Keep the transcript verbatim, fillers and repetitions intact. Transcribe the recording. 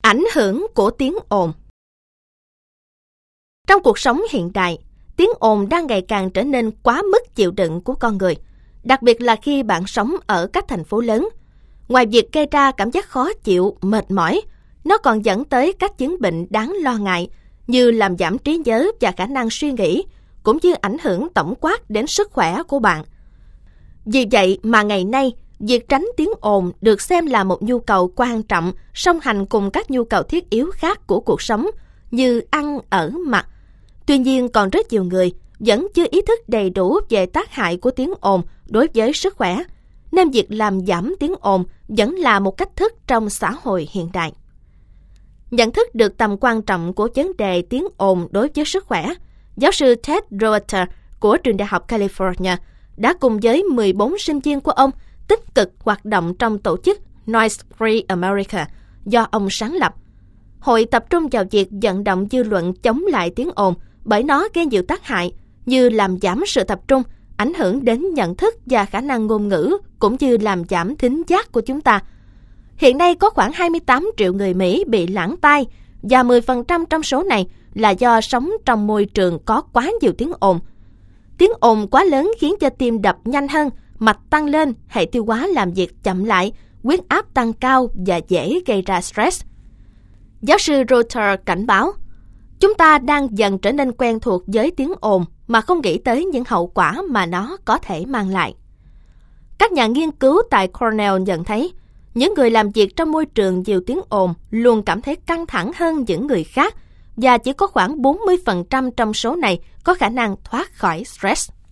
Ảnh hưởng của tiếng ồn. Trong cuộc sống hiện đại, tiếng ồn đang ngày càng trở nên quá mức chịu đựng của con người, đặc biệt là khi bạn sống ở các thành phố lớn. Ngoài việc gây ra cảm giác khó chịu, mệt mỏi, nó còn dẫn tới các chứng bệnh đáng lo ngại như làm giảm trí nhớ và khả năng suy nghĩ, cũng như ảnh hưởng tổng quát đến sức khỏe của bạn. Vì vậy mà ngày nay, việc tránh tiếng ồn được xem là một nhu cầu quan trọng song hành cùng các nhu cầu thiết yếu khác của cuộc sống như ăn, ở, mặc. Tuy nhiên, còn rất nhiều người vẫn chưa ý thức đầy đủ về tác hại của tiếng ồn đối với sức khỏe, nên việc làm giảm tiếng ồn vẫn là một cách thức trong xã hội hiện đại. Nhận thức được tầm quan trọng của vấn đề tiếng ồn đối với sức khỏe, giáo sư Ted Reuter của trường đại học California đã cùng với mười bốn sinh viên của ông tích cực hoạt động trong tổ chức Noise Free America do ông sáng lập. Hội tập trung vào việc vận động dư luận chống lại tiếng ồn bởi nó gây nhiều tác hại như làm giảm sự tập trung, ảnh hưởng đến nhận thức và khả năng ngôn ngữ, cũng như làm giảm thính giác của chúng ta. Hiện nay có khoảng hai mươi tám triệu người Mỹ bị lãng tai, và mười phần trăm trong số này là do sống trong môi trường có quá nhiều tiếng ồn. Tiếng ồn quá lớn khiến cho tim đập nhanh hơn, mạch tăng lên, hệ tiêu hóa làm việc chậm lại, huyết áp tăng cao và dễ gây ra stress. Giáo sư Reuter cảnh báo, chúng ta đang dần trở nên quen thuộc với tiếng ồn mà không nghĩ tới những hậu quả mà nó có thể mang lại. Các nhà nghiên cứu tại Cornell nhận thấy, những người làm việc trong môi trường nhiều tiếng ồn luôn cảm thấy căng thẳng hơn những người khác, và chỉ có khoảng bốn mươi phần trăm trong số này có khả năng thoát khỏi stress.